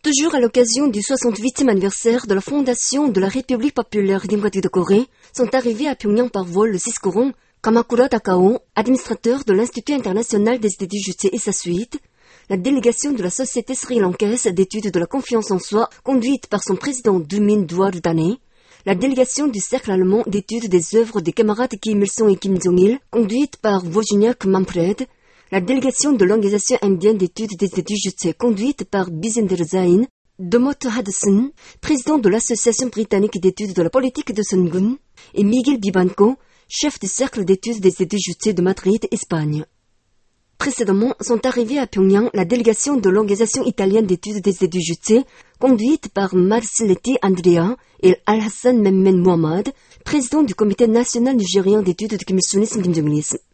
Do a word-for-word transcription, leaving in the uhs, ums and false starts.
Toujours à l'occasion du soixante-huitième anniversaire de la fondation de la République populaire démocratique de Corée, sont arrivés à Pyongyang par vol le six courant Kamakura Takao, administrateur de l'Institut international des études jujitsu et sa suite, la délégation de la Société sri-lankaise d'études de la confiance en soi, conduite par son président Dumin Dwarudaneh, la délégation du Cercle allemand d'études des œuvres des camarades Kim Il-sung et Kim Jong-il, conduite par Wozniak Manfred, la délégation de l'Organisation indienne d'études des études jujitsu, conduite par Bizinder Zain, Domot Hudson, président de l'Association britannique d'études de la politique de Sungun, et Miguel Bibanco, chef du Cercle d'études des études jujitsu de Madrid, Espagne. Précédemment, sont arrivés à Pyongyang la délégation de l'Organisation italienne d'études des études jujitsu, conduite par Marcelletti Andrea et Al-Hassan Memmen Mohammad, président du Comité national nigérien d'études de Kim Il-sungisme et Kim Jong-ilisme.